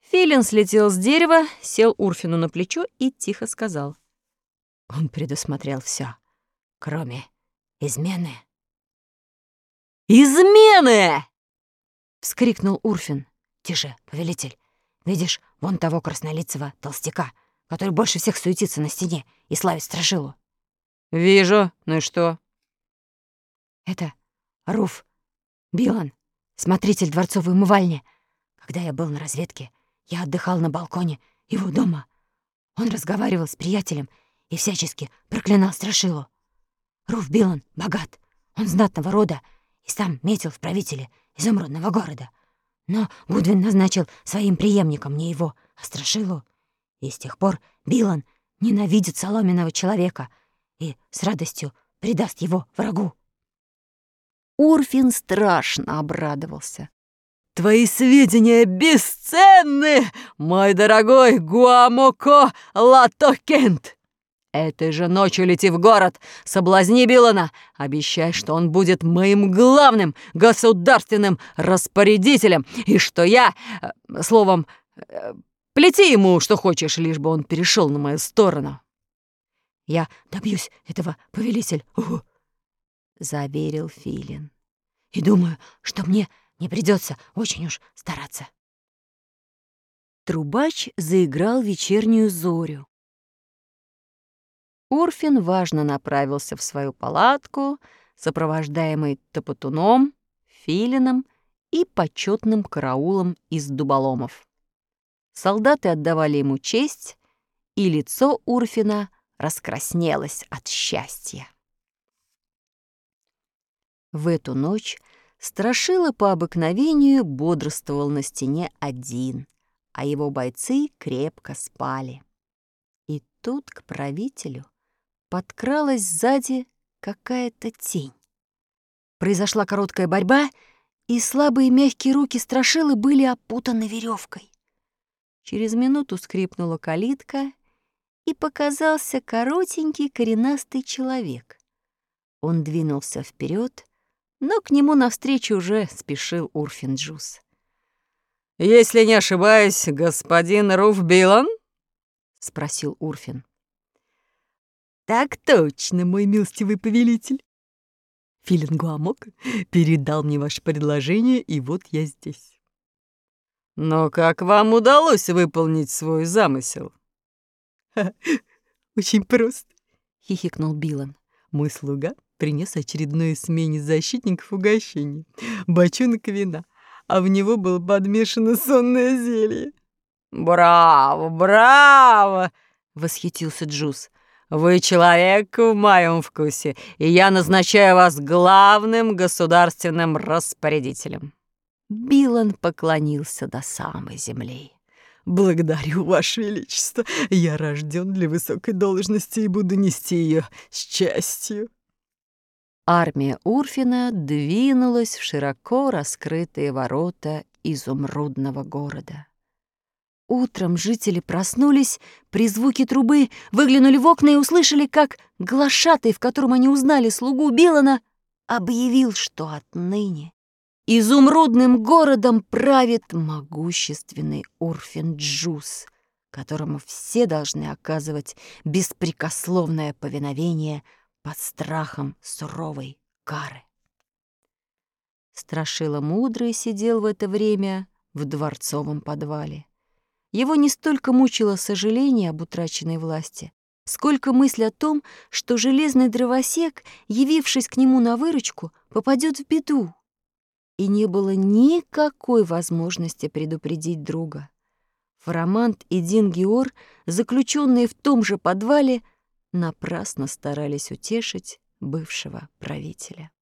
Филин слетел с дерева, сел Урфину на плечо и тихо сказал: «Он предусмотрел все, кроме измены». «Измены!» — вскрикнул Урфин. «Тише, повелитель. Видишь вон того краснолицего толстяка, который больше всех суетится на стене и славит страшилу?» «Вижу. Ну и что?» «Это Руф Билан, смотритель дворцовой умывальни. Когда я был на разведке, я отдыхал на балконе его дома. Он разговаривал с приятелем и всячески проклинал страшилу. Руф Билан богат, он знатного рода и сам метил в правители изумрудного города. Но Гудвин назначил своим преемником не его, а страшилу. И с тех пор Билан ненавидит соломенного человека и с радостью предаст его врагу». Урфин страшно обрадовался. «Твои сведения бесценны, мой дорогой Гуамоко Латокент! Этой же ночью лети в город, соблазни Билана, обещай, что он будет моим главным государственным распорядителем, и что я, словом, плети ему, что хочешь, лишь бы он перешел на мою сторону». «Я добьюсь этого, повелитель», — заверил Филин. «И думаю, что мне не придется очень уж стараться». Трубач заиграл вечернюю зорю. Урфин важно направился в свою палатку, сопровождаемый Топотуном, Филином и почетным караулом из дуболомов. Солдаты отдавали ему честь, и лицо Урфина раскраснелось от счастья. В эту ночь страшила по обыкновению бодрствовал на стене один, а его бойцы крепко спали. И тут к правителю подкралась сзади какая-то тень. Произошла короткая борьба, и слабые мягкие руки страшилы были опутаны веревкой. Через минуту скрипнула калитка, и показался коротенький коренастый человек. Он двинулся вперед, но к нему навстречу уже спешил Урфин-Джюс. «Если не ошибаюсь, господин Руф Билан?» — спросил Урфин. «Так точно, мой милостивый повелитель. Филин Гуамок передал мне ваше предложение, и вот я здесь». «Но как вам удалось выполнить свой замысел?» «Очень просто», — хихикнул Билан. «Мой слуга принес очередное смене защитников угощение, бочонок вина, а в него было подмешано сонное зелье». «Браво, браво!» — восхитился Джус. «Вы человек в моем вкусе, и я назначаю вас главным государственным распорядителем». Билан поклонился до самой земли. «Благодарю, Ваше Величество. Я рожден для высокой должности и буду нести ее с честью». Армия Урфина двинулась в широко раскрытые ворота изумрудного города. Утром жители проснулись при звуке трубы, выглянули в окна и услышали, как глашатай, в котором они узнали слугу Билана, объявил, что отныне изумрудным городом правит могущественный Урфин-Джюс, которому все должны оказывать беспрекословное повиновение под страхом суровой кары. Страшила Мудрый сидел в это время в дворцовом подвале. Его не столько мучило сожаление об утраченной власти, сколько мысль о том, что железный дровосек, явившись к нему на выручку, попадет в беду. И не было никакой возможности предупредить друга. Фарамант и Дингиор, заключенные в том же подвале, напрасно старались утешить бывшего правителя.